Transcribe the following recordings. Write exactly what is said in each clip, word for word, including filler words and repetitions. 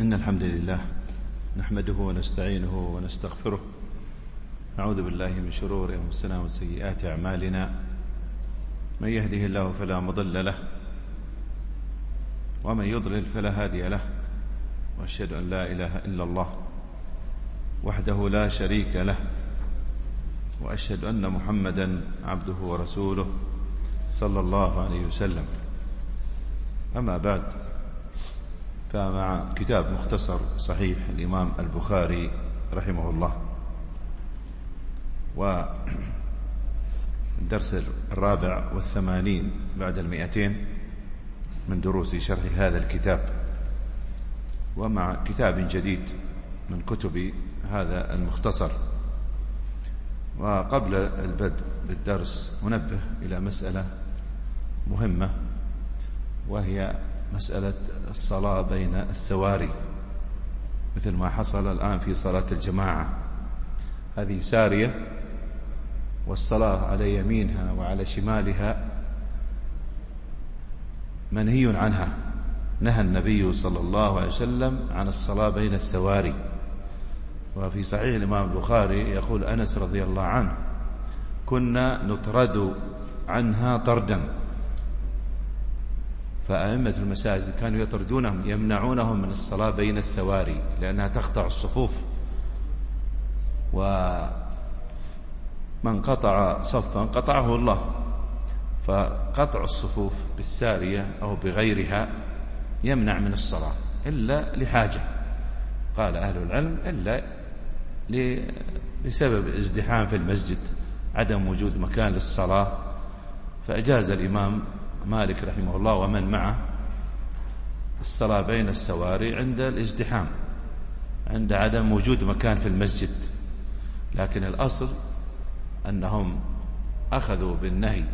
إن الحمد لله نحمده ونستعينه ونستغفره، نعوذ بالله من شرور أنفسنا وسيئات أعمالنا، من يهده الله فلا مضل له ومن يضلل فلا هادي له، وأشهد أن لا إله إلا الله وحده لا شريك له، وأشهد أن محمدا عبده ورسوله صلى الله عليه وسلم. أما بعد، فمع كتاب مختصر صحيح الإمام البخاري رحمه الله، والدرس الرابع والثمانين بعد المئتين من دروس شرح هذا الكتاب، ومع كتاب جديد من كتب هذا المختصر. وقبل البدء بالدرس أنبه إلى مسألة مهمة، وهي مسألة الصلاة بين السواري، مثل ما حصل الآن في صلاة الجماعة. هذه سارية، والصلاة على يمينها وعلى شمالها منهي عنها، نهى النبي صلى الله عليه وسلم عن الصلاة بين السواري. وفي صحيح الإمام البخاري يقول أنس رضي الله عنه: كنا نطرد عنها طردا، فأئمة المساجد كانوا يطردونهم، يمنعونهم من الصلاة بين السواري، لأنها تقطع الصفوف، ومن قطع صفا قطعه الله. فقطع الصفوف بالسارية أو بغيرها يمنع من الصلاة إلا لحاجة، قال أهل العلم، إلا بسبب ازدحام في المسجد، عدم وجود مكان للصلاة، فأجاز الإمام مالك رحمه الله ومن معه الصلاة بين السواري عند الازدحام، عند عدم وجود مكان في المسجد. لكن الأصل أنهم أخذوا بالنهي،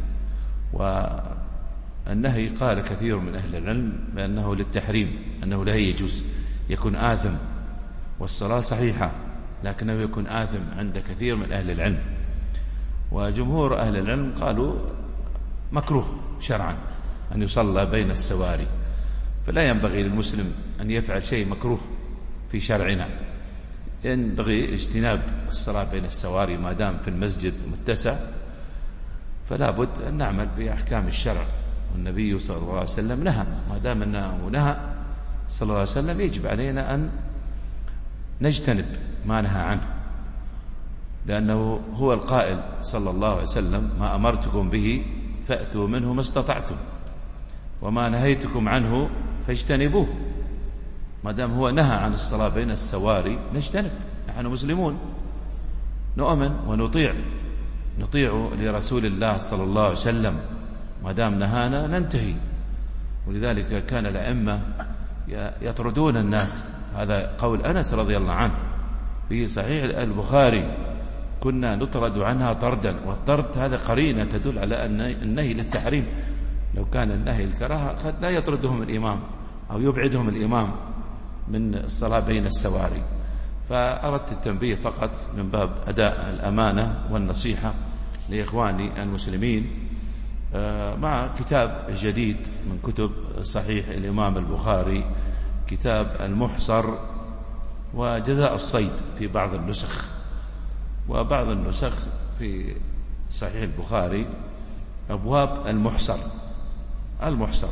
والنهي قال كثير من أهل العلم بأنه للتحريم، أنه لا يجوز، يكون آثم، والصلاة صحيحة لكنه يكون آثم عند كثير من أهل العلم. وجمهور أهل العلم قالوا مكروه شرعا أن يصلى بين السواري، فلا ينبغي للمسلم أن يفعل شيء مكروه في شرعنا، ينبغي اجتناب الصلاة بين السواري ما دام في المسجد متسع، فلا بد أن نعمل بأحكام الشرع، والنبي صلى الله عليه وسلم نهى، ما دام أنه نهى صلى الله عليه وسلم يجب علينا أن نجتنب ما نهى عنه، لأنه هو القائل صلى الله عليه وسلم: ما أمرتكم به فأتوا منه ما استطعتم، وما نهيتكم عنه فاجتنبوه. ما دام هو نهى عن الصلاة بين السواري نجتنب، نحن مسلمون نؤمن ونطيع، نطيع لرسول الله صلى الله عليه وسلم، ما دام نهانا ننتهي. ولذلك كان الأئمة يطردون الناس، هذا قول أنس رضي الله عنه في صحيح البخاري: كنا نطرد عنها طردا. والطرد هذا قرينة تدل على أن النهي للتحريم، لو كان النهي الكراهة قد لا يطردهم الإمام أو يبعدهم الإمام من الصلاة بين السواري. فأردت التنبيه فقط من باب أداء الأمانة والنصيحة لإخواني المسلمين، مع كتاب جديد من كتب صحيح الإمام البخاري، كتاب المحصر وجزاء الصيد في بعض النسخ، وبعض النسخ في صحيح البخاري أبواب المحصر المحصر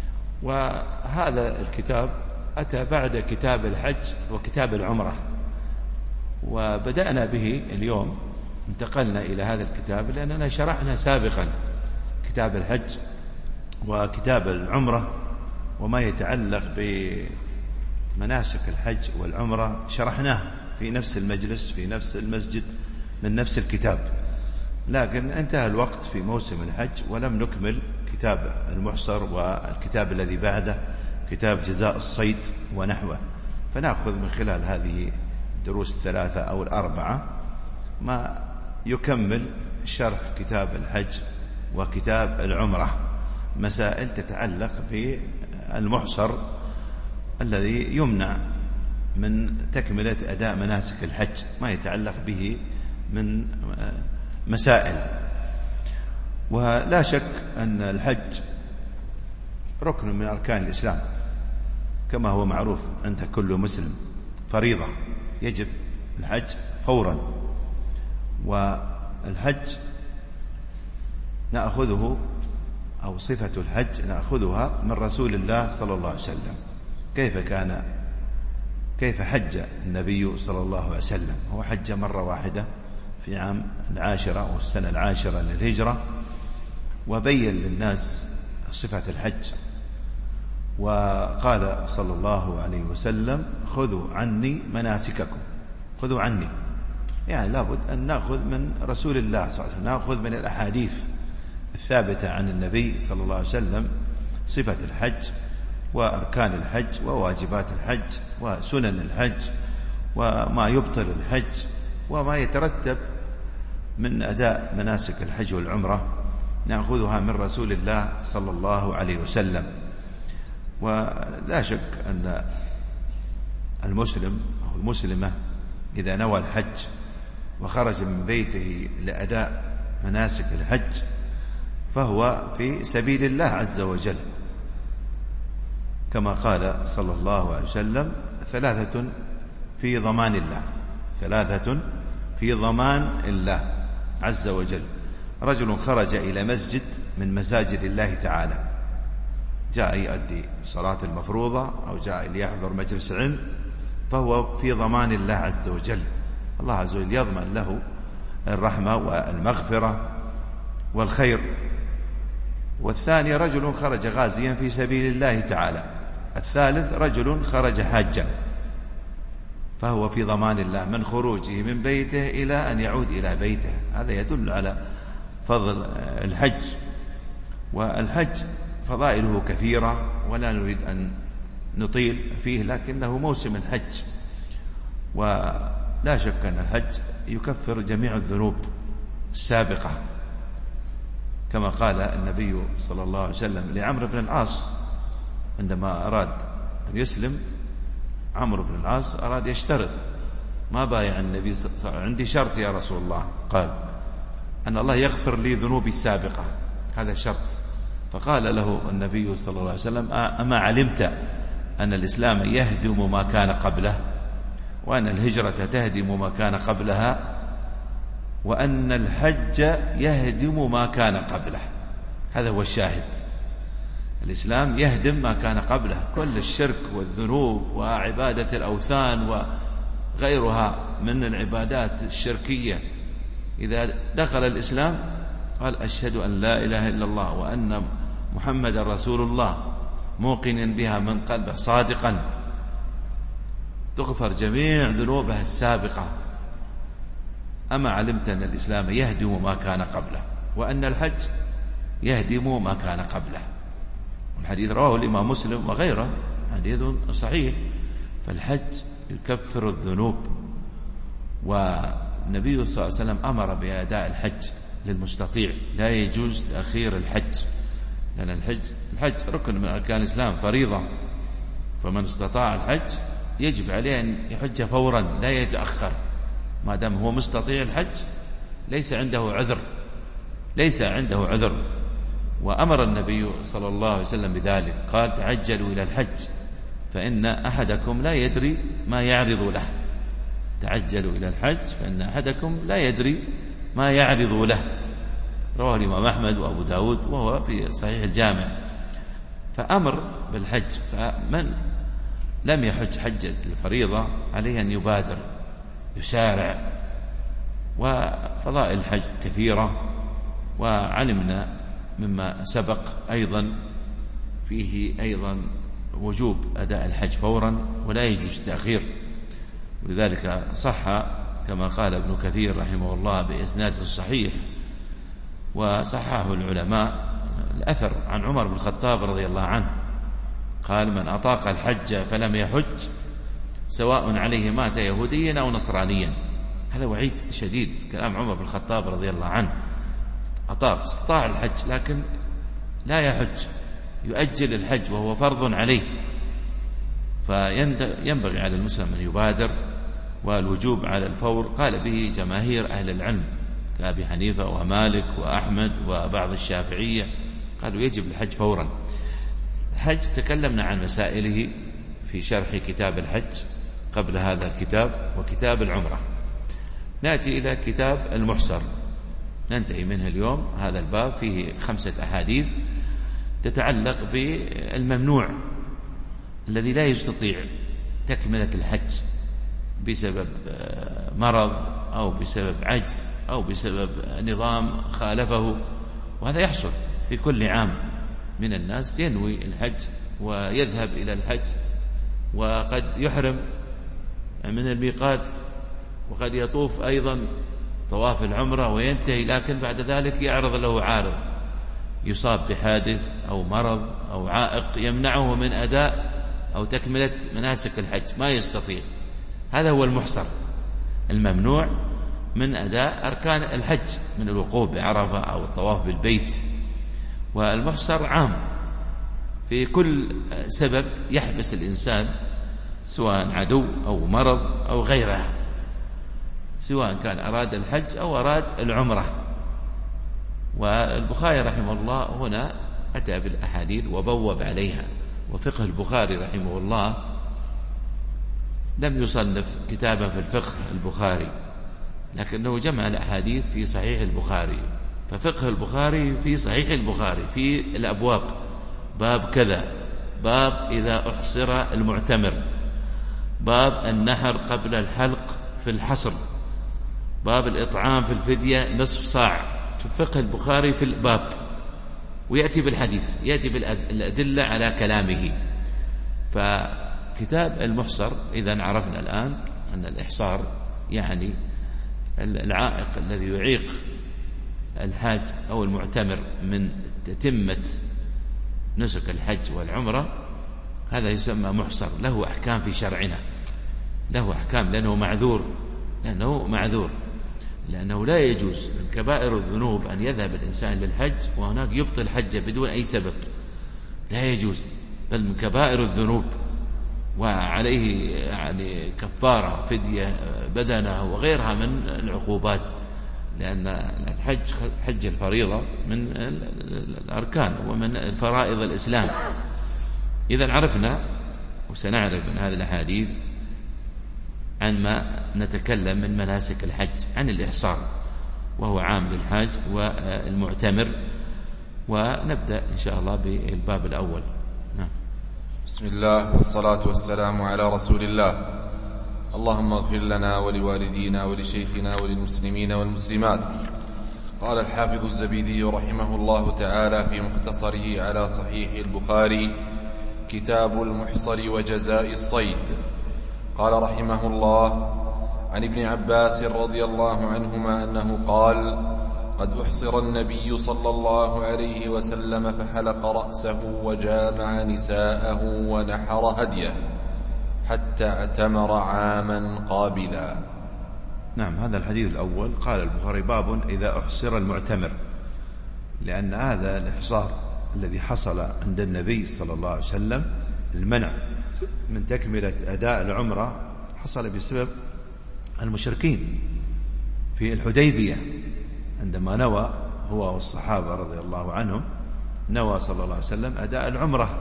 وهذا الكتاب أتى بعد كتاب الحج وكتاب العمرة، وبدأنا به اليوم، انتقلنا إلى هذا الكتاب لأننا شرحنا سابقا كتاب الحج وكتاب العمرة وما يتعلق بمناسك الحج والعمرة، شرحناه في نفس المجلس في نفس المسجد من نفس الكتاب، لكن انتهى الوقت في موسم الحج ولم نكمل كتاب المحصر والكتاب الذي بعده كتاب جزاء الصيد ونحوه. فنأخذ من خلال هذه الدروس الثلاثة أو الأربعة ما يكمل شرح كتاب الحج وكتاب العمرة، مسائل تتعلق بالمحصر الذي يمنع من تكملة أداء مناسك الحج، ما يتعلق به من مسائل. ولا شك أن الحج ركن من أركان الإسلام، كما هو معروف عند كل مسلم فريضة يجب الحج فورا. والحج نأخذه أو صفة الحج نأخذها من رسول الله صلى الله عليه وسلم. كيف كان كيف حج النبي صلى الله عليه وسلم؟ هو حج مرة واحدة في عام العاشرة أو السنة العاشرة للهجرة، وبين للناس صفة الحج، وقال صلى الله عليه وسلم: خذوا عني مناسككم. خذوا عني يعني لابد أن نأخذ من رسول الله صلى الله عليه وسلم، نأخذ من الأحاديث الثابتة عن النبي صلى الله عليه وسلم صفة الحج وأركان الحج وواجبات الحج وسنن الحج وما يبطل الحج وما يترتب من أداء مناسك الحج والعمرة، نأخذها من رسول الله صلى الله عليه وسلم. ولا شك أن المسلم أو المسلمة إذا نوى الحج وخرج من بيته لأداء مناسك الحج فهو في سبيل الله عز وجل، كما قال صلى الله عليه وسلم: ثلاثة في ضمان الله، ثلاثة في ضمان الله عز وجل: رجل خرج إلى مسجد من مساجد الله تعالى، جاء يؤدي الصلاة المفروضة أو جاء ليحضر مجلس علم، فهو في ضمان الله عز وجل، الله عز وجل يضمن له الرحمة والمغفرة والخير. والثاني رجل خرج غازيا في سبيل الله تعالى. الثالث رجل خرج حاجا، فهو في ضمان الله من خروجه من بيته إلى أن يعود إلى بيته. هذا يدل على فضل الحج. والحج فضائله كثيرة ولا نريد أن نطيل فيه، لكنه موسم الحج، ولا شك أن الحج يكفر جميع الذنوب السابقة، كما قال النبي صلى الله عليه وسلم لعمرو بن العاص عندما أراد أن يسلم. عمرو بن العاص أراد يشترط، ما بايع النبي صلى الله عليه وسلم: عندي شرط يا رسول الله. قال: أن الله يغفر لي ذنوبي السابقة، هذا شرط. فقال له النبي صلى الله عليه وسلم: أما علمت أن الإسلام يهدم ما كان قبله، وأن الهجرة تهدم ما كان قبلها، وأن الحج يهدم ما كان قبله؟ هذا هو الشاهد. الإسلام يهدم ما كان قبله، كل الشرك والذنوب وعبادة الأوثان وغيرها من العبادات الشركية. إذا دخل الإسلام قال: أشهد أن لا إله إلا الله وأن محمد رسول الله، موقنا بها من قلبه صادقا، تغفر جميع ذنوبه السابقة. أما علمت أن الإسلام يهدم ما كان قبله، وأن الحج يهدم ما كان قبله. الحديث رواه الإمام مسلم وغيره، حديث صحيح. فالحج يكفر الذنوب، والنبي صلى الله عليه وسلم أمر بأداء الحج للمستطيع، لا يجوز تأخير الحج، لأن الحج الحج ركن من أركان الإسلام، فريضة، فمن استطاع الحج يجب عليه أن يحج فورا لا يتأخر، ما دام هو مستطيع الحج ليس عنده عذر، ليس عنده عذر. وأمر النبي صلى الله عليه وسلم بذلك، قال: تعجلوا إلى الحج فإن أحدكم لا يدري ما يعرض له. تعجلوا إلى الحج فإن أحدكم لا يدري ما يعرض له. رواه الإمام أحمد وأبو داود وهو في صحيح الجامع. فأمر بالحج، فمن لم يحج حجة الفريضة عليه أن يبادر يسارع. وفضائل الحج كثيرة، وعلمنا مما سبق أيضا فيه أيضا وجوب أداء الحج فورا ولا يجوز التأخير. ولذلك صح كما قال ابن كثير رحمه الله بإسناد صحيح وصححه العلماء الأثر عن عمر بن الخطاب رضي الله عنه، قال: من أطاق الحج فلم يحج سواء عليه مات يهوديا أو نصرانيا. هذا وعيد شديد، كلام عمر بن الخطاب رضي الله عنه. أطاق، استطاع الحج لكن لا يحج، يؤجل الحج وهو فرض عليه. فينبغي على المسلم أن يبادر، والوجوب على الفور قال به جماهير أهل العلم كأبي حنيفة ومالك وأحمد وبعض الشافعية، قالوا يجب الحج فورا. الحج تكلمنا عن مسائله في شرح كتاب الحج قبل هذا الكتاب وكتاب العمرة. نأتي إلى كتاب المحصر ننتهي منه اليوم. هذا الباب فيه خمسة أحاديث تتعلق بالممنوع الذي لا يستطيع تكملة الحج بسبب مرض أو بسبب عجز أو بسبب نظام خالفه، وهذا يحصل في كل عام من الناس ينوي الحج ويذهب إلى الحج وقد يحرم من الميقات وقد يطوف أيضا طواف العمرة وينتهي، لكن بعد ذلك يعرض له عارض يصاب بحادث أو مرض أو عائق يمنعه من أداء أو تكملة مناسك الحج، ما يستطيع. هذا هو المحصر، الممنوع من أداء أركان الحج من الوقوف بعرفة أو الطواف بالبيت. والمحصر عام في كل سبب يحبس الإنسان، سواء عدو أو مرض أو غيرها، سواء كان أراد الحج أو أراد العمرة. والبخاري رحمه الله هنا أتى بالأحاديث وبوب عليها. وفقه البخاري رحمه الله لم يصنف كتابا في الفقه البخاري، لكنه جمع الأحاديث في صحيح البخاري. ففقه البخاري في صحيح البخاري في الأبواب، باب كذا، باب إذا أحصر المعتمر، باب النحر قبل الحلق في الحصر، باب الإطعام في الفدية نصف صاع. شوف فقه البخاري في الباب، ويأتي بالحديث، يأتي بالأدلة على كلامه. فكتاب المحصر إذن عرفنا الآن أن الإحصار يعني العائق الذي يعيق الحاج أو المعتمر من تتمة نسك الحج والعمرة، هذا يسمى محصر، له أحكام في شرعنا، له أحكام لأنه معذور، لأنه معذور لأنه لا يجوز من كبائر الذنوب أن يذهب الإنسان للحج وهناك يبطل حجه بدون أي سبب، لا يجوز، بل من كبائر الذنوب وعليه يعني كفارة فدية بدنه وغيرها من العقوبات، لأن الحج حج الفريضة من الأركان ومن الفرائض الإسلام. إذن عرفنا وسنعرف من هذه الأحاديث عن ما نتكلم من مناسك الحج، عن الإحصار وهو عام للحاج والمعتمر. ونبدأ إن شاء الله بالباب الأول. نعم. بسم الله والصلاة والسلام على رسول الله. اللهم اغفر لنا ولوالدينا ولشيخنا وللمسلمين والمسلمات. قال الحافظ الزبيدي رحمه الله تعالى في مختصره على صحيح البخاري: كتاب المحصر وجزاء الصيد. قال رحمه الله: عن ابن عباس رضي الله عنهما أنه قال: قد أحصر النبي صلى الله عليه وسلم فحلق رأسه وجامع نساءه ونحر هديه حتى اعتمر عاما قابلا. نعم، هذا الحديث الأول. قال البخاري: باب إذا أحصر المعتمر، لأن هذا الإحصار الذي حصل عند النبي صلى الله عليه وسلم، المنع من تكملة أداء العمرة، حصل بسبب المشركين في الحديبية عندما نوى هو والصحابة رضي الله عنهم، نوى صلى الله عليه وسلم أداء العمرة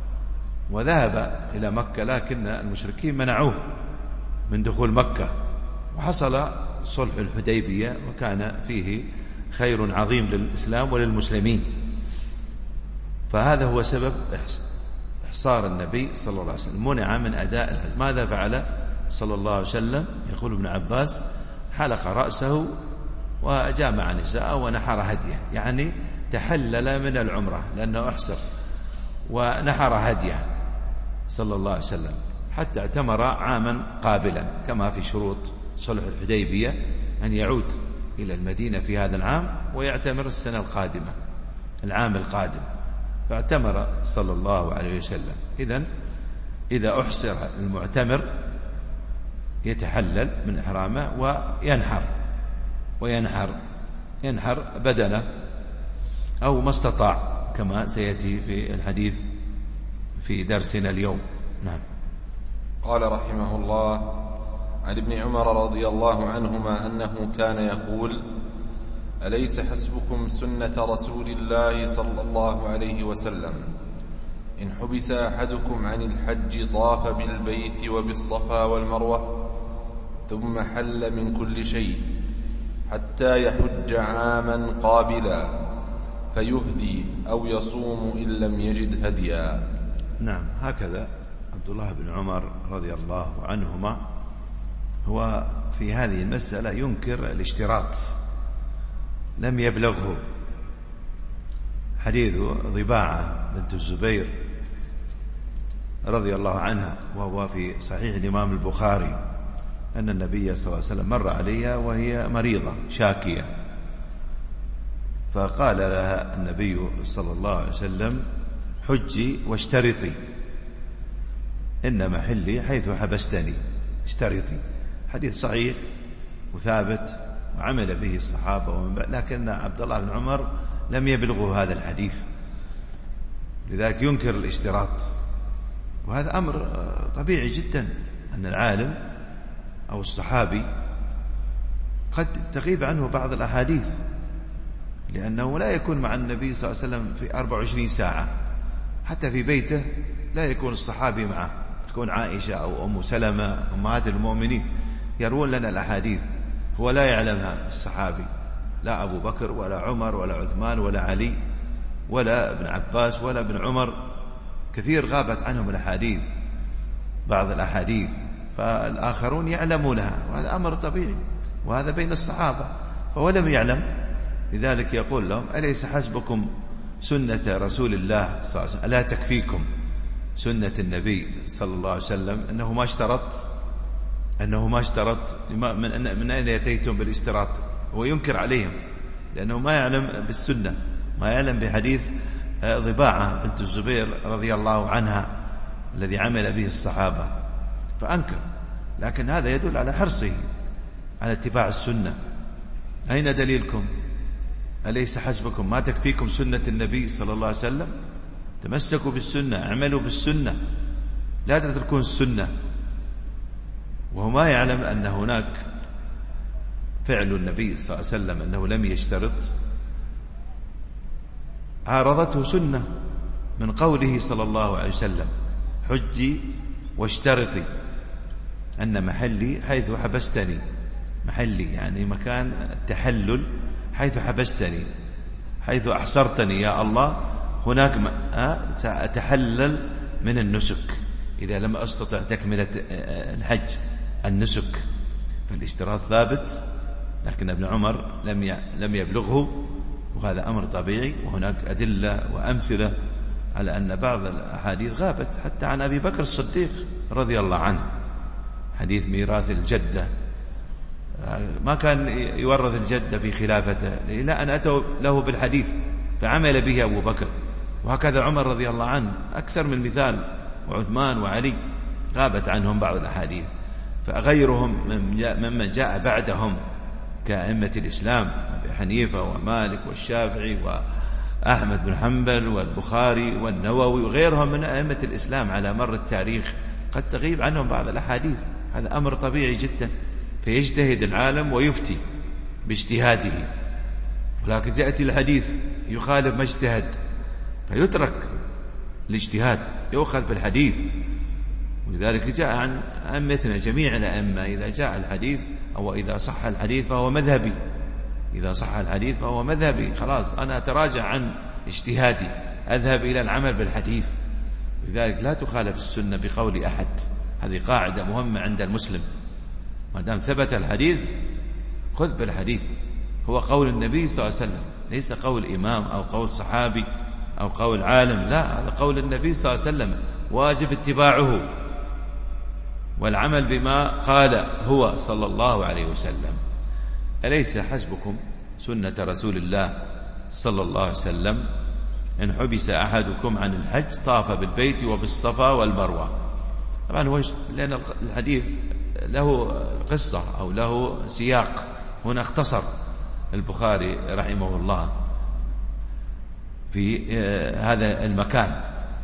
وذهب إلى مكة، لكن المشركين منعوه من دخول مكة، وحصل صلح الحديبية وكان فيه خير عظيم للإسلام وللمسلمين. فهذا هو سبب إحصار النبي صلى الله عليه وسلم، منع من أداء الحج. ماذا فعل صلى الله عليه وسلم؟ يقول ابن عباس: حلق رأسه وجامع نساءه ونحر هديه، يعني تحلل من العمرة لأنه أحصر، ونحر هديه صلى الله عليه وسلم حتى اعتمر عاما قابلا، كما في شروط صلح الحديبية أن يعود إلى المدينة في هذا العام ويعتمر السنة القادمة، العام القادم، فاعتمر صلى الله عليه وسلم. إذن إذا أحصر المعتمر يتحلل من إحرامه وينحر وينحر ينحر بدنه أو ما استطاع، كما سيأتي في الحديث في درسنا اليوم. نعم. قال رحمه الله: عن ابن عمر رضي الله عنهما أنه كان يقول: أليس حسبكم سنة رسول الله صلى الله عليه وسلم إن حبس أحدكم عن الحج طاف بالبيت وبالصفا والمروة ثم حل من كل شيء حتى يحج عاما قابلا فيهدي أو يصوم إن لم يجد هديا. نعم، هكذا عبد الله بن عمر رضي الله عنهما هو في هذه المسألة ينكر الاشتراط، لم يبلغه حديث ضباعة بنت الزبير رضي الله عنها، وهو في صحيح الإمام البخاري، أن النبي صلى الله عليه وسلم مر عليها وهي مريضة شاكية، فقال لها النبي صلى الله عليه وسلم: حجي واشترطي، إن محلي حيث حبستني، اشترطي. حديث صحيح وثابت وعمل به الصحابة ومن بعد، لكن عبد الله بن عمر لم يبلغوا هذا الحديث، لذلك ينكر الاشتراط. وهذا أمر طبيعي جدا، أن العالم أو الصحابي قد تغيب عنه بعض الأحاديث، لأنه لا يكون مع النبي صلى الله عليه وسلم في أربع وعشرين ساعة، حتى في بيته لا يكون الصحابي معه، تكون عائشة أو أم سلمة أمهات المؤمنين يروون لنا الأحاديث، هو لا يعلمها الصحابي، لا أبو بكر ولا عمر ولا عثمان ولا علي ولا ابن عباس ولا ابن عمر، كثير غابت عنهم الأحاديث، بعض الأحاديث، فالآخرون يعلمونها، وهذا أمر طبيعي، وهذا بين الصحابة، فهو لم يعلم، لذلك يقول لهم: أليس حسبكم سنة رسول الله صلى الله عليه وسلم؟ ألا تكفيكم سنة النبي صلى الله عليه وسلم؟ أنه ما اشترط أنه ما اشترط من, من أين يأتيتم بالاستراط؟ هو ينكر عليهم لأنه ما يعلم بالسنة، ما يعلم بحديث ضباعة بنت الزبير رضي الله عنها الذي عمل به الصحابة، فأنكر. لكن هذا يدل على حرصه على اتباع السنة. أين دليلكم؟ أليس حسبكم ما تكفيكم سنة النبي صلى الله عليه وسلم؟ تمسكوا بالسنة، اعملوا بالسنة، لا تتركون السنة. وهو ما يعلم أن هناك فعل النبي صلى الله عليه وسلم أنه لم يشترط، عارضته سنة من قوله صلى الله عليه وسلم: حجي واشترطي، أن محلي حيث حبستني، محلي يعني مكان التحلل، حيث حبستني، حيث أحصرتني يا الله، هناك أتحلل من النسك إذا لم أستطع تكملة الحج النسك. فالاشتراط ثابت، لكن ابن عمر لم لم يبلغه، وهذا أمر طبيعي. وهناك أدلة وأمثلة على أن بعض الأحاديث غابت حتى عن أبي بكر الصديق رضي الله عنه، حديث ميراث الجدة، ما كان يورث الجدة في خلافته إلا أن أتوا له بالحديث فعمل به أبو بكر، وهكذا عمر رضي الله عنه أكثر من مثال، وعثمان وعلي غابت عنهم بعض الأحاديث. فغيرهم ممن جاء بعدهم كأئمة الإسلام أبي حنيفة ومالك والشافعي وأحمد بن حنبل والبخاري والنووي وغيرهم من أئمة الإسلام على مر التاريخ قد تغيب عنهم بعض الأحاديث، هذا أمر طبيعي جدا. فيجتهد العالم ويفتي باجتهاده، ولكن تأتي الحديث يخالف ما اجتهد فيترك الاجتهاد، يؤخذ بالحديث. ولذلك جاء عن أئمتنا جميع الأئمة إذا جاء الحديث أو إذا صح الحديث فهو مذهبي، إذا صح الحديث فهو مذهبي، خلاص أنا أتراجع عن اجتهادي، أذهب إلى العمل بالحديث. لذلك لا تخالف السنة بقول أحد، هذه قاعدة مهمة عند المسلم، ما دام ثبت الحديث خذ بالحديث، هو قول النبي صلى الله عليه وسلم، ليس قول إمام أو قول صحابي أو قول عالم، لا، هذا قول النبي صلى الله عليه وسلم، واجب اتباعه والعمل بما قال هو صلى الله عليه وسلم. أليس حسبكم سنة رسول الله صلى الله عليه وسلم؟ إن حبس أحدكم عن الحج طاف بالبيت وبالصفا والمروة. طبعا هو لأن الحديث له قصة أو له سياق، هنا اختصر البخاري رحمه الله في هذا المكان،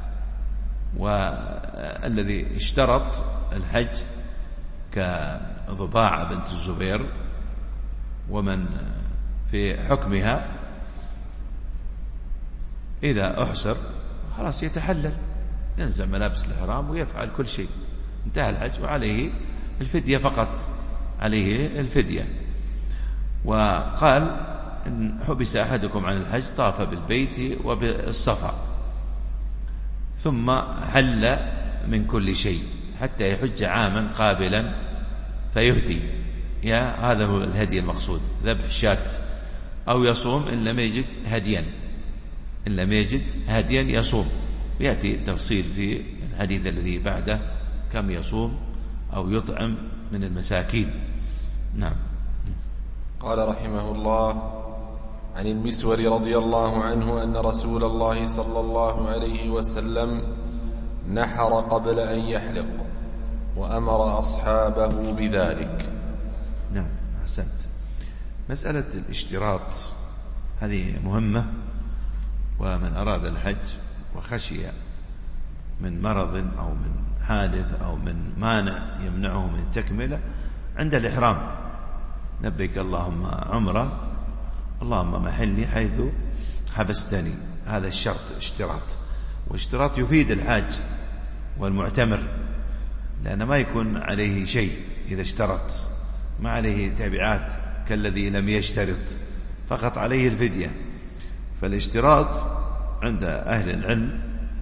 والذي اشترط الحج كضباعة بنت الزبير ومن في حكمها إذا أحصر خلاص يتحلل ينزع ملابس الإحرام ويفعل كل شيء، انتهى الحج وعليه الفدية فقط، عليه الفدية. وقال إن حبس أحدكم عن الحج طاف بالبيت وبالصفا ثم حل من كل شيء حتى يحج عاما قابلا فيهدي، يا هذا هو الهدي المقصود، ذبح شاة، أو يصوم إن لم يجد هديا، إن لم يجد هديا يصوم. يأتي التفصيل في الحديث الذي بعده كم يصوم أو يطعم من المساكين. نعم. قال رحمه الله: عن المسور رضي الله عنه أن رسول الله صلى الله عليه وسلم نحر قبل أن يحلق وأمر أصحابه بذلك. نعم، أحسنت. مسألة الاشتراط هذه مهمة، ومن أراد الحج وخشي من مرض أو من حادث أو من مانع يمنعه من التكملة عند الإحرام لبيك اللهم عمرة اللهم محلي حيث حبستني، هذا الشرط اشتراط. واشتراط يفيد الحاج والمعتمر، لأن ما يكون عليه شيء إذا اشترط، ما عليه تبعات كالذي لم يشترط، فقط عليه الفدية. فالاشتراط عند أهل العلم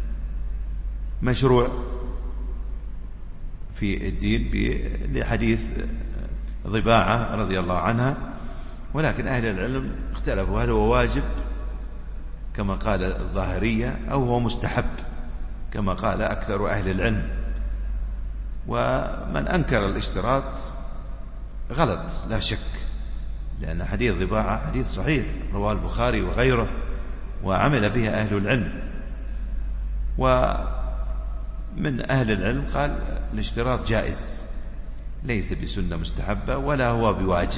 مشروع في الدين لحديث ضباعة رضي الله عنها، ولكن أهل العلم اختلفوا هل هو واجب كما قال الظاهرية أو هو مستحب كما قال أكثر أهل العلم. ومن أنكر الاشتراط غلط لا شك، لأن حديث ضباعة حديث صحيح رواه البخاري وغيره وعمل بها أهل العلم. ومن أهل العلم قال الاشتراط جائز، ليس بسنة مستحبة ولا هو بواجب،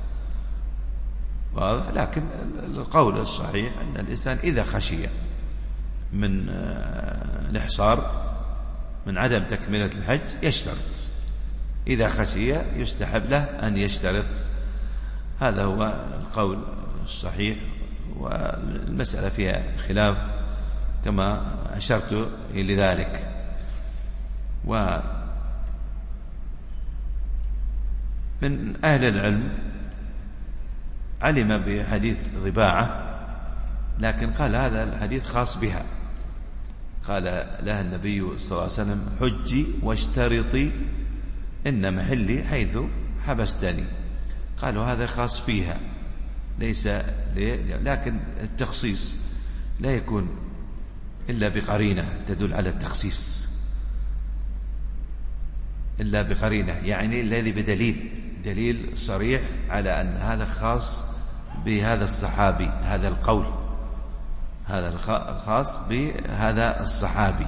واضح. لكن القول الصحيح أن الإنسان إذا خشي من الإحصار من عدم تكملة الحج يشترط، إذا خشي يستحب له أن يشترط. هذا هو القول الصحيح، والمسألة فيها خلاف كما أشرت إلى ذلك. ومن أهل العلم علم بحديث ضباعة، لكن قال هذا الحديث خاص بها، قال لها النبي صلى الله عليه وسلم حجي واشترطي إن محلي حيث حبستني، قالوا هذا خاص فيها ليس لي، لكن التخصيص لا يكون إلا بقرينة تدل على التخصيص، إلا بقرينة يعني الذي بدليل، دليل صريح على أن هذا خاص بهذا الصحابي، هذا القول هذا الخاص بهذا الصحابي.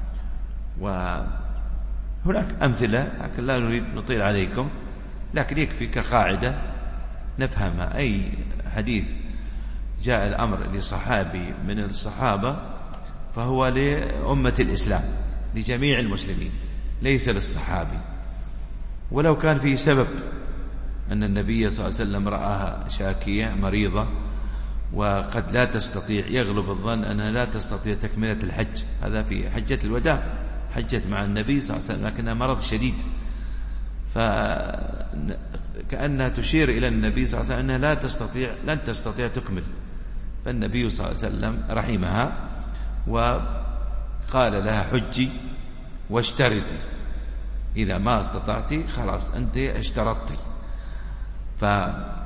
وهناك أمثلة لكن لا نريد نطيل عليكم، لكن يكفي كقاعدة نفهم أي حديث جاء الأمر لصحابي من الصحابة فهو لأمة الإسلام، لجميع المسلمين، ليس للصحابي. ولو كان فيه سبب أن النبي صلى الله عليه وسلم رآها شاكية مريضة وقد لا تستطيع، يغلب الظن أنها لا تستطيع تكملة الحج، هذا في حجة الوداع، حجت مع النبي صلى الله عليه وسلم لكنها مرض شديد، فكأنها تشير إلى النبي صلى الله عليه وسلم أنها لا تستطيع لن تستطيع تكمل، فالنبي صلى الله عليه وسلم رحمها وقال لها حجي واشترطي، إذا ما استطعتي خلاص أنت اشترطتي. فهذا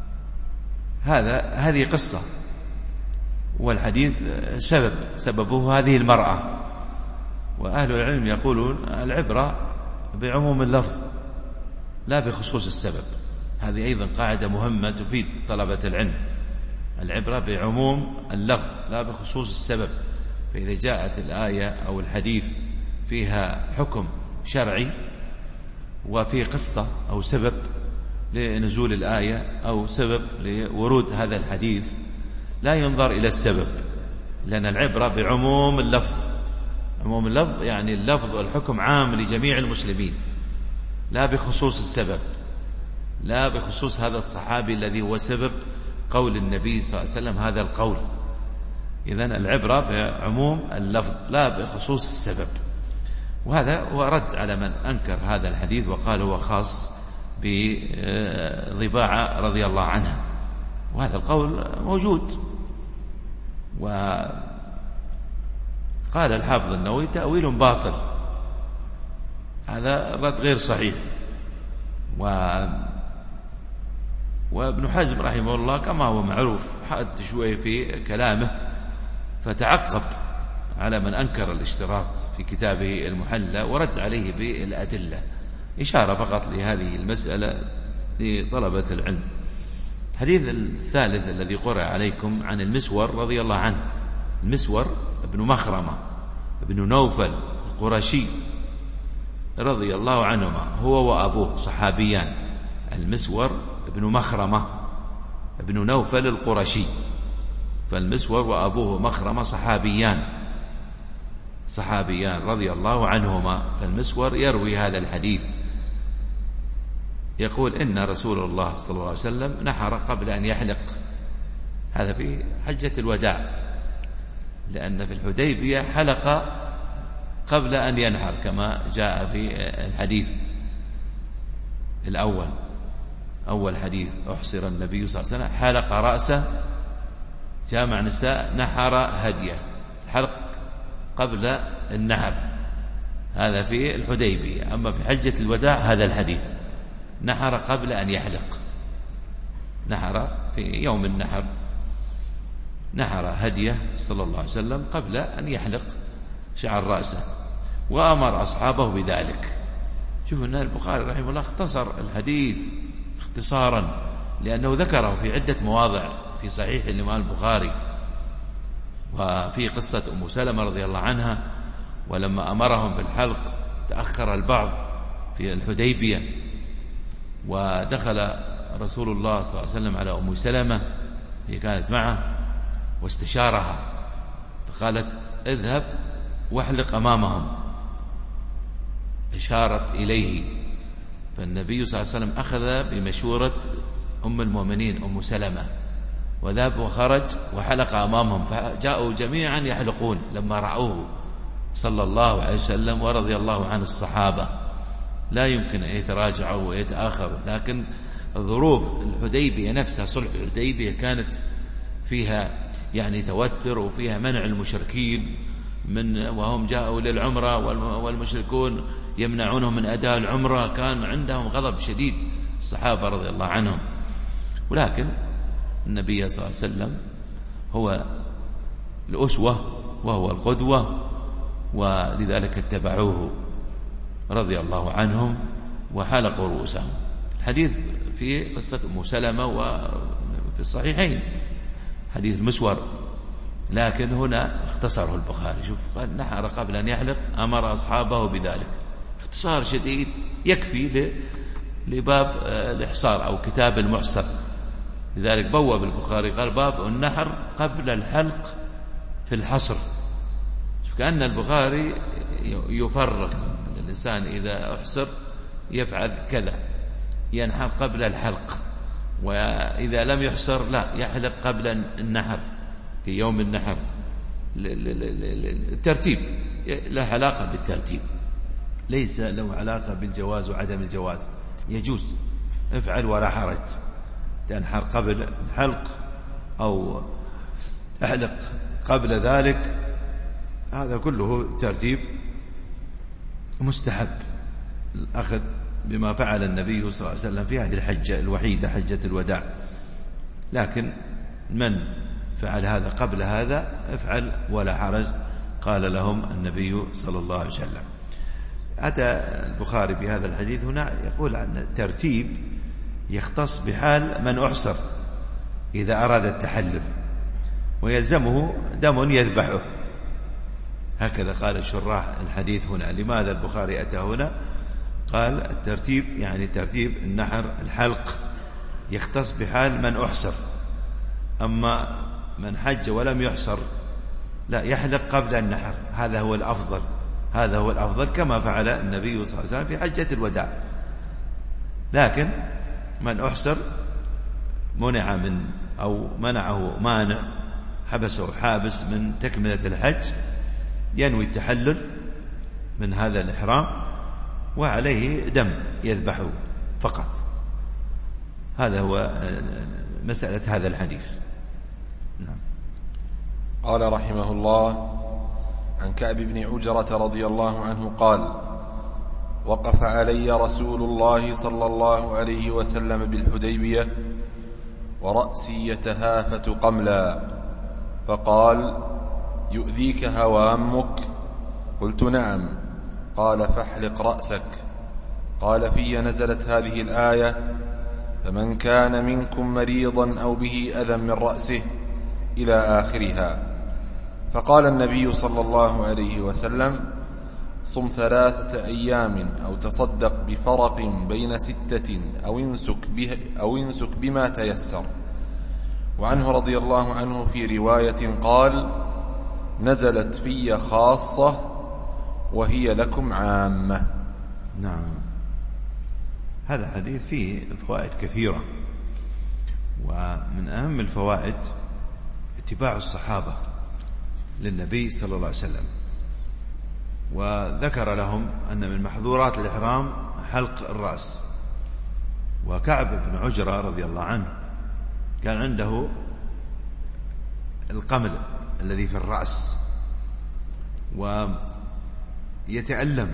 هذه قصة، والحديث سبب سببه هذه المرأة. وأهل العلم يقولون العبرة بعموم اللفظ لا بخصوص السبب، هذه أيضا قاعدة مهمة تفيد طلبة العلم، العبرة بعموم اللفظ لا بخصوص السبب. فإذا جاءت الآية أو الحديث فيها حكم شرعي وفي قصة أو سبب لنزول الآية أو سبب لورود هذا الحديث لا ينظر إلى السبب، لأن العبرة بعموم اللفظ، عموم اللفظ يعني اللفظ والحكم عام لجميع المسلمين لا بخصوص السبب، لا بخصوص هذا الصحابي الذي هو سبب قول النبي صلى الله عليه وسلم هذا القول. إذن العبرة بعموم اللفظ لا بخصوص السبب. وهذا هو رد على من أنكر هذا الحديث وقال هو خاص بضباعة رضي الله عنها، وهذا القول موجود. وقال الحافظ النووي تأويل باطل، هذا الرد غير صحيح. و وابن حزم رحمه الله كما هو معروف حد شوي في كلامه، فتعقب على من أنكر الاشتراط في كتابه المحلى ورد عليه بالأدلة، إشارة فقط لهذه المسألة لطلبة العلم. الحديث الثالث الذي قرأ عليكم عن المسور رضي الله عنه، المسور ابن مخرمة ابن نوفل القرشي رضي الله عنهما، هو وأبوه صحابيان، المسور ابن مخرمة ابن نوفل القرشي، فالمسور وأبوه مخرمة صحابيان صحابيان رضي الله عنهما. فالمسور يروي هذا الحديث، يقول إن رسول الله صلى الله عليه وسلم نحر قبل أن يحلق، هذا في حجة الوداع، لأن في الحديبية حلق قبل أن ينحر كما جاء في الحديث الأول، أول حديث أحصر النبي صلى الله عليه وسلم حلق رأسه جامع نساء نحر هديه، الحلق قبل النحر هذا في الحديبية. أما في حجة الوداع هذا الحديث نحر قبل أن يحلق، نحر في يوم النحر، نحر هديه صلى الله عليه وسلم قبل أن يحلق شعر رأسه، وأمر أصحابه بذلك. شوفوا أن البخاري رحمه الله اختصر الحديث اختصارا، لأنه ذكره في عدة مواضع في صحيح الإمام البخاري، وفي قصة أم سلمة رضي الله عنها، ولما أمرهم بالحلق تأخر البعض في الحديبية، ودخل رسول الله صلى الله عليه وسلم على أم سلمة، هي كانت معه، واستشارها فقالت اذهب واحلق أمامهم، إشارت إليه. فالنبي صلى الله عليه وسلم أخذ بمشورة أم المؤمنين أم سلمة، وذهب وخرج وحلق أمامهم، فجاءوا جميعا يحلقون لما رأوه صلى الله عليه وسلم ورضي الله عن الصحابة. لا يمكن أن يتراجعوا ويتآخروا، لكن ظروف الحديبية نفسها، صلح الحديبية كانت فيها يعني توتر، وفيها منع المشركين من وهم جاءوا للعمرة، والمشركون يمنعونهم من أداء العمرة، كان عندهم غضب شديد الصحابة رضي الله عنهم. ولكن النبي صلى الله عليه وسلم هو الأسوة وهو القدوة، ولذلك اتبعوه رضي الله عنهم وحلقوا رؤوسهم. الحديث في قصة أم سلمة وفي الصحيحين حديث المسور، لكن هنا اختصره البخاري. شوف، قال نحر قبل أن يحلق، أمر أصحابه بذلك، اختصار شديد يكفي لباب الإحصار أو كتاب المحصر. لذلك بواب البخاري قال باب النحر قبل الحلق في الحصر. كأن البخاري يفرق الإنسان إذا أحصر يفعل كذا، ينحر قبل الحلق، وإذا لم يحصر لا يحلق قبل النحر في يوم النحر. الترتيب له علاقة بالترتيب، ليس له علاقة بالجواز وعدم الجواز، يجوز افعل ولا حرج، تنحر قبل الحلق أو احلق قبل ذلك، هذا كله ترتيب مستحب، الأخذ بما فعل النبي صلى الله عليه وسلم في هذه الحجة الوحيدة، حجة الوداع. لكن من فعل هذا قبل هذا افعل ولا حرج، قال لهم النبي صلى الله عليه وسلم. أتى البخاري بهذا الحديث هنا يقول أن الترتيب يختص بحال من أحصر إذا أراد التحلل، ويلزمه دم يذبحه، هكذا قال الشراح الحديث هنا. لماذا البخاري أتى هنا؟ قال الترتيب يعني ترتيب النحر الحلق يختص بحال من أحصر، أما من حج ولم يحصر لا يحلق قبل النحر، هذا هو الأفضل، هذا هو الأفضل كما فعل النبي صلى الله عليه وسلم في حجة الوداع. لكن من أحصر منع من أو منعه مانع، حبسه حابس من تكملة الحج ينوي التحلل من هذا الإحرام وعليه دم يذبحه فقط. هذا هو مسألة هذا الحديث. نعم. قال رحمه الله: عن كعب بن عجرة رضي الله عنه قال: وقف علي رسول الله صلى الله عليه وسلم بالحديبية ورأسي يتهافت قملا، فقال: يؤذيك هوامك؟ قلت: نعم. قال: فاحلق رأسك. قال: في نزلت هذه الآية: فمن كان منكم مريضا أو به أذى من رأسه إلى آخرها. فقال النبي صلى الله عليه وسلم: صم ثلاثة أيام أو تصدق بفرق بين ستة أو انسك, به أو انسك بما تيسر. وعنه رضي الله عنه في رواية قال: نزلت في خاصة وهي لكم عامة. نعم. هذا حديث فيه فوائد كثيرة، ومن أهم الفوائد اتباع الصحابة للنبي صلى الله عليه وسلم، وذكر لهم أن من محظورات الإحرام حلق الرأس. وكعب بن عجرة رضي الله عنه كان عنده القمل الذي في الرأس ويتألم،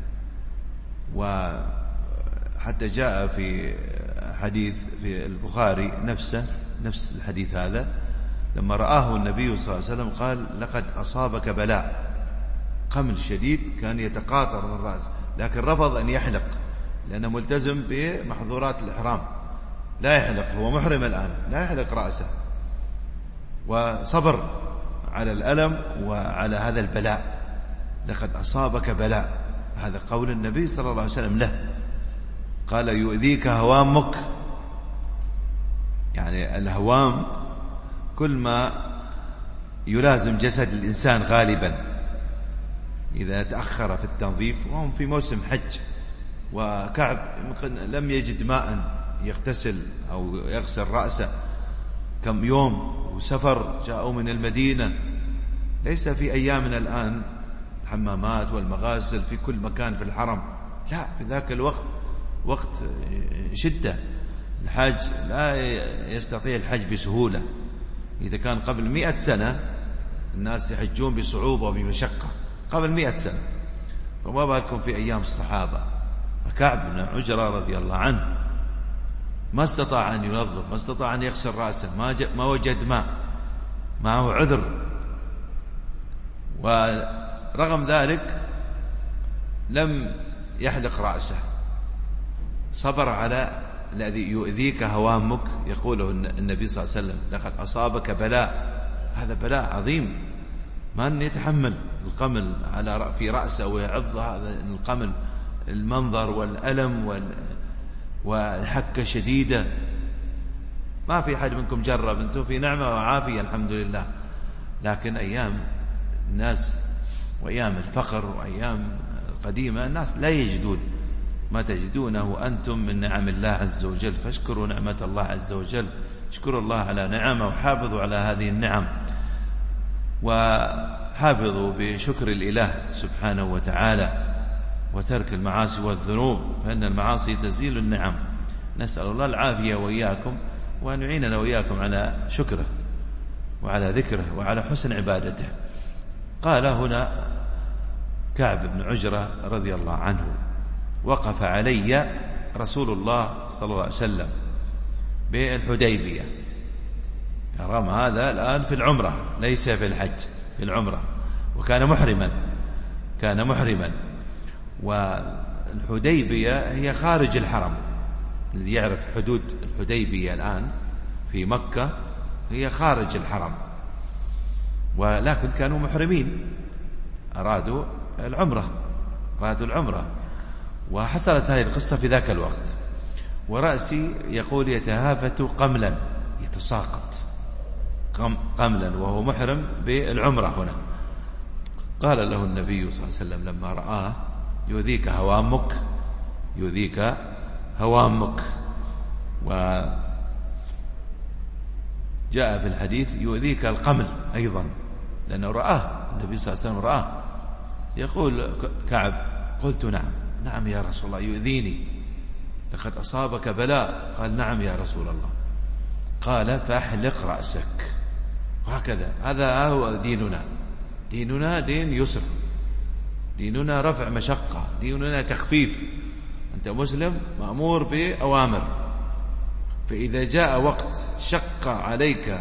وحتى جاء في حديث في البخاري نفسه نفس الحديث هذا، لما رآه النبي صلى الله عليه وسلم قال: لقد أصابك بلاء. قمل شديد كان يتقاطر من الرأس، لكن رفض أن يحلق لأنه ملتزم بمحظورات الإحرام، لا يحلق، هو محرم الآن، لا يحلق رأسه، وصبر على الألم وعلى هذا البلاء. لقد أصابك بلاء، هذا قول النبي صلى الله عليه وسلم له. قال: يؤذيك هوامك، يعني الهوام كل ما يلازم جسد الإنسان غالبا إذا تأخر في التنظيف، وهم في موسم حج، وكعب لم يجد ماء يغتسل أو يغسل رأسه كم يوم، وسفر، جاءوا من المدينة، ليس في أيامنا الآن الحمامات والمغاسل في كل مكان في الحرم، لا، في ذاك الوقت وقت شدة، الحاج لا يستطيع الحج بسهولة. إذا كان قبل مئة سنة الناس يحجون بصعوبة وبمشقة، قبل مئة سنة، فما بالكم في أيام الصحابة. فكعب بن عجرة رضي الله عنه ما استطاع أن ينظف، ما استطاع أن يغسل رأسه، ما, ما وجد ماء، معه عذر، ورغم ذلك لم يحلق رأسه، صبر على الذي يؤذيك هوامك، يقوله النبي صلى الله عليه وسلم: لقد أصابك بلاء. هذا بلاء عظيم، من يتحمل القمل على في رأسه ويعض هذا القمل، المنظر والألم وال... والحكة شديدة. ما في أحد منكم جرب، أنتم في نعمة وعافية الحمد لله، لكن أيام الناس وأيام الفقر وأيام القديمة الناس لا يجدون ما تجدونه أنتم من نعم الله عز وجل، فاشكروا نعمة الله عز وجل، اشكروا الله على نعمه وحافظوا على هذه النعم، وحافظوا بشكر الإله سبحانه وتعالى وترك المعاصي والذنوب، فإن المعاصي تزيل النعم. نسأل الله العافية وإياكم، وأن يعيننا وإياكم على شكره وعلى ذكره وعلى حسن عبادته. قال هنا كعب بن عجرة رضي الله عنه: وقف علي رسول الله صلى الله عليه وسلم بالحديبية. حرام هذا الآن في العمرة، ليس في الحج، في العمرة، وكان محرما، كان محرما. والحديبية هي خارج الحرم، الذي يعرف حدود الحديبية الآن في مكة هي خارج الحرم، ولكن كانوا محرمين، أرادوا العمرة، أرادوا العمرة، وحصلت هذه القصة في ذاك الوقت. ورأسي يقول يتهافت قملا، يتساقط قملا، وهو محرم بالعمرة هنا. قال له النبي صلى الله عليه وسلم لما رآه: يؤذيك هوامك، يؤذيك هوامك. جاء في الحديث يؤذيك القمل أيضا، لأنه رآه النبي صلى الله عليه وسلم رآه. يقول كعب قلت نعم نعم يا رسول الله يؤذيني، لقد أصابك بلاء. قال نعم يا رسول الله. قال فاحلق رأسك. وهكذا هذا هو ديننا. ديننا دين يسر، ديننا رفع مشقة، ديننا تخفيف. أنت مسلم مأمور بأوامر، فإذا جاء وقت شق عليك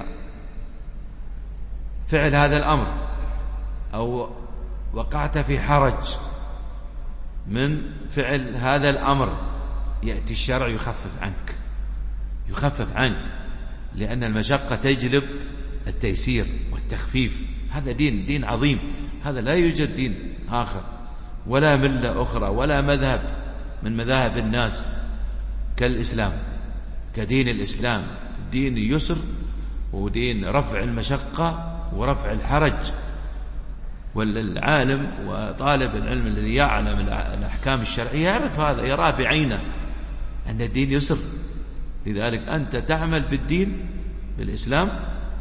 فعل هذا الأمر أو وقعت في حرج من فعل هذا الأمر، يأتي الشرع يخفف عنك، يخفف عنك، لأن المشقة تجلب التيسير والتخفيف. هذا دين دين عظيم، هذا لا يوجد دين آخر ولا ملة أخرى ولا مذهب من مذاهب الناس كالإسلام، كدين الإسلام. دين يسر ودين رفع المشقة ورفع الحرج. والعالم وطالب العلم الذي يعلم الأحكام الشرعية يعرف هذا، يراه بعينه أن الدين يسر. لذلك أنت تعمل بالدين بالإسلام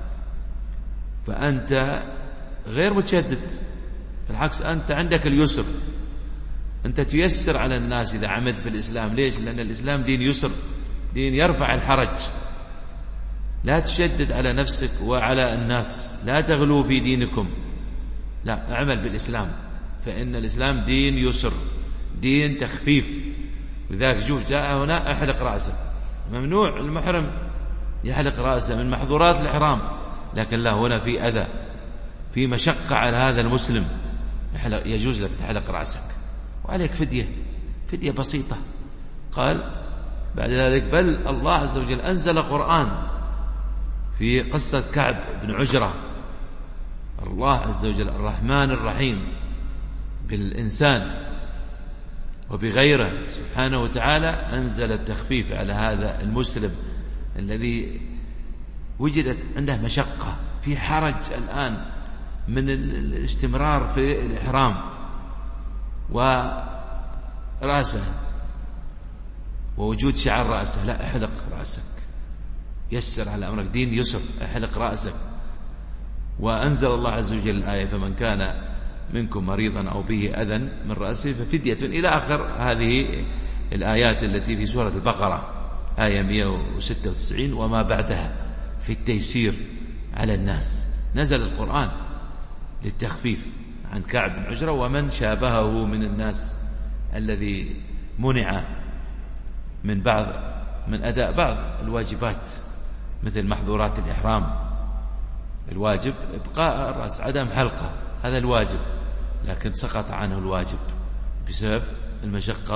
فأنت غير متشدد، بالعكس أنت عندك اليسر، أنت تيسر على الناس إذا عملت بالإسلام. ليش؟ لأن الإسلام دين يسر، دين يرفع الحرج. لا تشدد على نفسك وعلى الناس، لا تغلوا في دينكم، لا، اعمل بالإسلام، فإن الإسلام دين يسر، دين تخفيف. لذلك شوف جاء هنا احلق رأسه، ممنوع المحرم يحلق رأسه من محظورات الإحرام، لكن لا، هنا في أذى، في مشقة على هذا المسلم، يجوز لك تحلق رأسك وعليك فدية، فدية بسيطة. قال بعد ذلك بل الله عز وجل أنزل قرآن في قصة كعب بن عجرة. الله عز وجل الرحمن الرحيم بالإنسان وبغيره سبحانه وتعالى أنزل التخفيف على هذا المسلم الذي وجدت عنده مشقة، في حرج الآن من الاستمرار في الإحرام، ورأسه ووجود شعر رأسه. لا، احلق رأسك، يسر على أمرك، دين يسر، احلق رأسك. وأنزل الله عز وجل الآية فمن كان منكم مريضا أو به أذى من رأسه ففدية، إلى آخر هذه الآيات التي في سورة البقرة آية مئة وستة وتسعين وما بعدها في التيسير على الناس. نزل القرآن للتخفيف عن كعب بن عجرة ومن شابهه من الناس الذي منع من بعض من أداء بعض الواجبات مثل محظورات الإحرام. الواجب إبقاء الرأس، عدم حلقه، هذا الواجب، لكن سقط عنه الواجب بسبب المشقة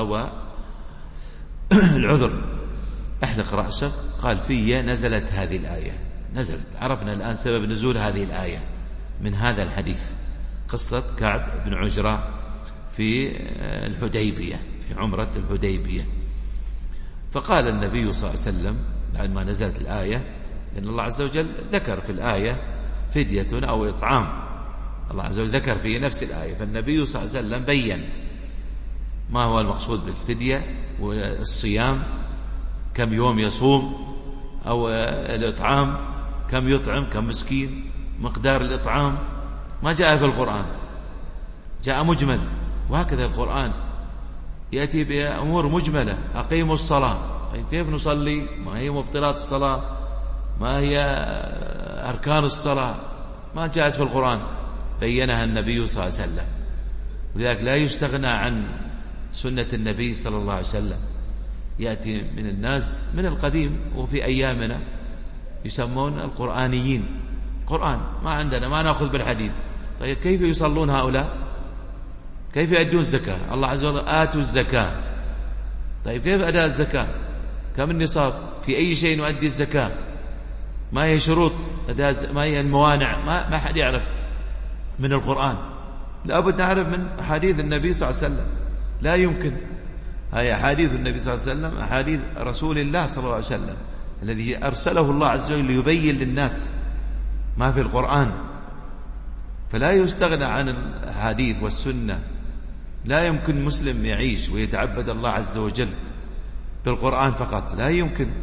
والعذر. احلق رأسك. قال في نزلت هذه الآية، نزلت، عرفنا الآن سبب نزول هذه الآية من هذا الحديث، قصة كعب بن عجرة في الحديبية، في عمرة الحديبية. فقال النبي صلى الله عليه وسلم بعد ما نزلت الآية، لأن الله عز وجل ذكر في الآية فدية أو إطعام، الله عز وجل ذكر في نفس الآية، فالنبي صلى الله عليه وسلم بيّن ما هو المقصود بالفدية والصيام، كم يوم يصوم، أو الإطعام كم يطعم، كم مسكين، مقدار الإطعام. ما جاء في القرآن، جاء مجمل. وهكذا القرآن يأتي بأمور مجملة. أقيموا الصلاة، طيب كيف نصلي؟ ما هي مبطلات الصلاة؟ ما هي أركان الصلاة؟ ما جاءت في القرآن، بيّنها النبي صلى الله عليه وسلم. ولذلك لا يستغنى عن سنة النبي صلى الله عليه وسلم. يأتي من الناس من القديم وفي أيامنا يسمون القرآنيين، قرآن ما عندنا، ما نأخذ بالحديث. طيب كيف يصلون هؤلاء؟ كيف يؤدون الزكاة؟ الله عز وجل آتوا الزكاة. طيب كيف أداء الزكاة؟ كم النصاب؟ في أي شيء نؤدي الزكاة؟ ما هي شروط أداء؟ ما هي الموانع؟ ما ما حد يعرف من القرآن، لابد نعرف من أحاديث النبي صلى الله عليه وسلم. لا يمكن، هي أحاديث النبي صلى الله عليه وسلم أحاديث رسول الله صلى الله عليه وسلم الذي أرسله الله عز وجل ليبين للناس ما في القرآن. فلا يستغنى عن الحديث والسنة. لا يمكن مسلم يعيش ويتعبد الله عز وجل بالقرآن فقط، لا يمكن.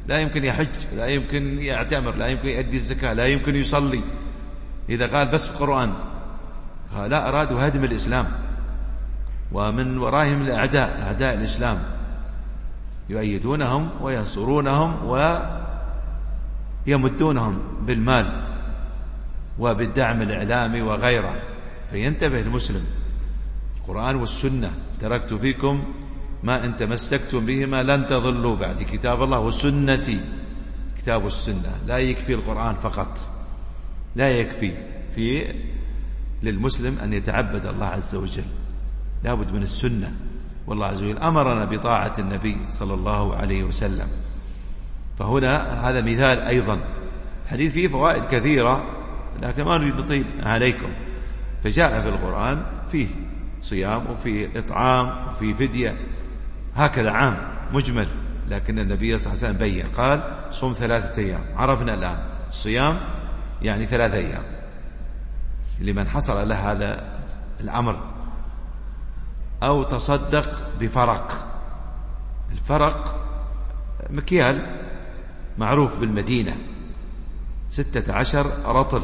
لا يمكن يحج، لا يمكن يعتمر، لا يمكن يؤدي الزكاة، لا يمكن يصلي إذا قال بس القرآن. لا، أرادوا هدم الإسلام، ومن ورائهم الأعداء، أعداء الإسلام يؤيدونهم وينصرونهم ويمدونهم بالمال وبالدعم الإعلامي وغيره. فينتبه المسلم. القرآن والسنة، تركت فيكم ما إن تمسكتم بهما لن تضلوا بعد، كتاب الله وسنتي. كتاب السنة، لا يكفي القرآن فقط، لا يكفي في للمسلم أن يتعبد الله عز وجل، لا بد من السنة. والله عز وجل أمرنا بطاعة النبي صلى الله عليه وسلم. فهنا هذا مثال أيضا. الحديث فيه فوائد كثيرة لكن ما نريد نطيل عليكم. فجاء في القرآن فيه صيام وفيه إطعام وفيه فدية، هكذا عام مجمل. لكن النبي صلى الله عليه وسلم بين، قال صوم ثلاثة أيام. عرفنا الآن الصيام يعني ثلاثة أيام لمن حصل له هذا الأمر. أو تصدق بفرق. الفرق مكيال معروف بالمدينة، ستة عشر رطل،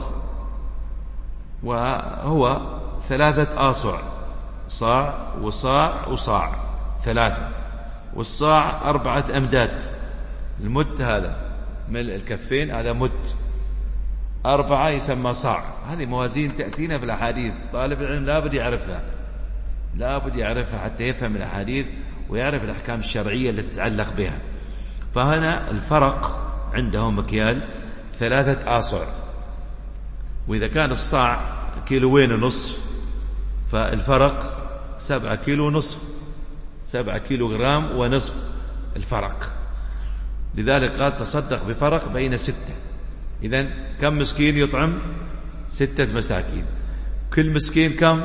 وهو ثلاثة آصع، صاع وصاع وصاع، ثلاثة، والصاع أربعة أمداد. المد هذا ملء الكفين، هذا مد، أربعة يسمى صاع. هذه موازين تأتينا في الأحاديث، طالب العلم لا بد يعرفها، لا بد يعرفها حتى يفهم الأحاديث ويعرف الأحكام الشرعية التي تتعلق بها. فهنا الفرق عندهم مكيال ثلاثة آصع، وإذا كان الصاع كيلوين ونصف فالفرق سبعة كيلو ونصف، سبعة كيلو غرام ونصف الفرق. لذلك قال تصدق بفرق بين ستة. إذن كم مسكين يطعم؟ ستة مساكين. كل مسكين كم؟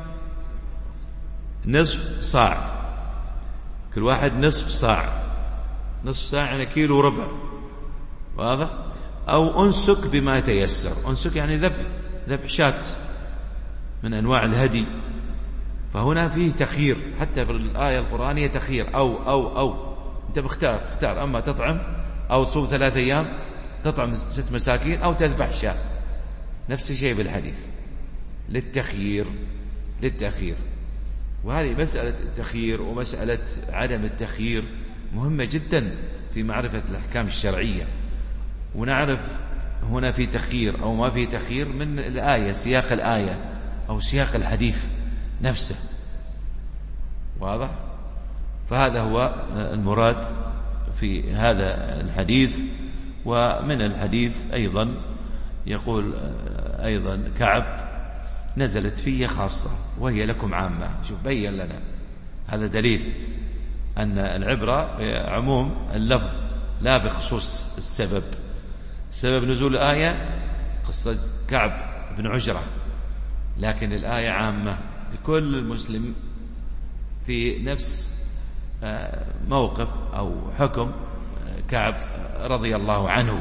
نصف صاع، كل واحد نصف صاع، نصف صاع يعني كيلو وربع، واضح؟ أو أنسك بما يتيسر. أنسك يعني ذبح، ذبح شاة من أنواع الهدي. فهنا فيه تخيير، حتى في الآية القرآنية تخيير، أو أو أو أنت بختار، اختار أما تطعم أو تصوم ثلاثة أيام، تطعم ست مساكين، أو تذبح شاة. نفس الشيء بالحديث، للتخيير، للتخيير. وهذه مسألة التخيير ومسألة عدم التخيير مهمة جدا في معرفة الأحكام الشرعية، ونعرف هنا في تخيير أو ما في تخيير من الآية، سياق الآية أو سياق الحديث نفسه، واضح؟ فهذا هو المراد في هذا الحديث. ومن الحديث أيضا يقول أيضا كعب نزلت في خاصة وهي لكم عامة. شوف بين لنا، هذا دليل أن العبرة بعموم اللفظ لا بخصوص السبب. سبب نزول الآية قصة كعب بن عجرة، لكن الآية عامة لكل المسلم في نفس موقف أو حكم كعب رضي الله عنه.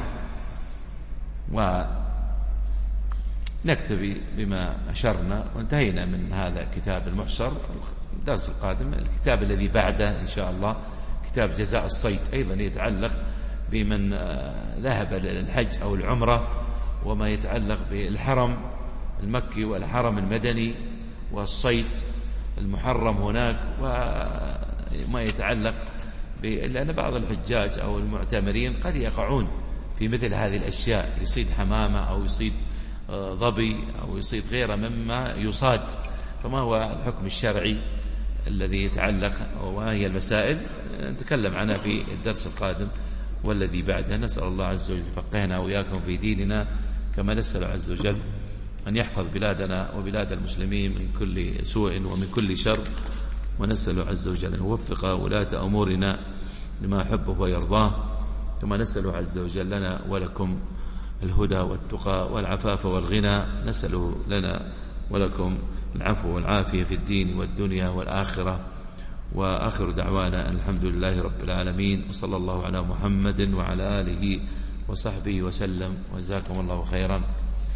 ونكتفي بما أشرنا وانتهينا من هذا كتاب المحصر. الدرس القادم الكتاب الذي بعده إن شاء الله كتاب جزاء الصيد، أيضا يتعلق بمن ذهب للحج أو العمرة، وما يتعلق بالحرم المكي والحرم المدني والصيد المحرم هناك، وما يتعلق لأن بعض الحجاج أو المعتمرين قد يقعون في مثل هذه الأشياء، يصيد حمامة أو يصيد ظبي أو يصيد غيره مما يصاد. فما هو الحكم الشرعي الذي يتعلق وما هي المسائل نتكلم عنها في الدرس القادم والذي بعده. نسأل الله عز وجل يفقهنا وإياكم في ديننا، كما نسأل عز وجل أن يحفظ بلادنا وبلاد المسلمين من كل سوء ومن كل شر، ونسأل عز وجل أن يوفق ولاة أمورنا لما يحبه ويرضاه، كما نسأل عز وجل لنا ولكم الهدى والتقى والعفاف والغنى. نسأل لنا ولكم العفو والعافية في الدين والدنيا والآخرة. وآخر دعوانا الحمد لله رب العالمين، وصلى الله على محمد وعلى آله وصحبه وسلم، وجزاكم الله خيرا.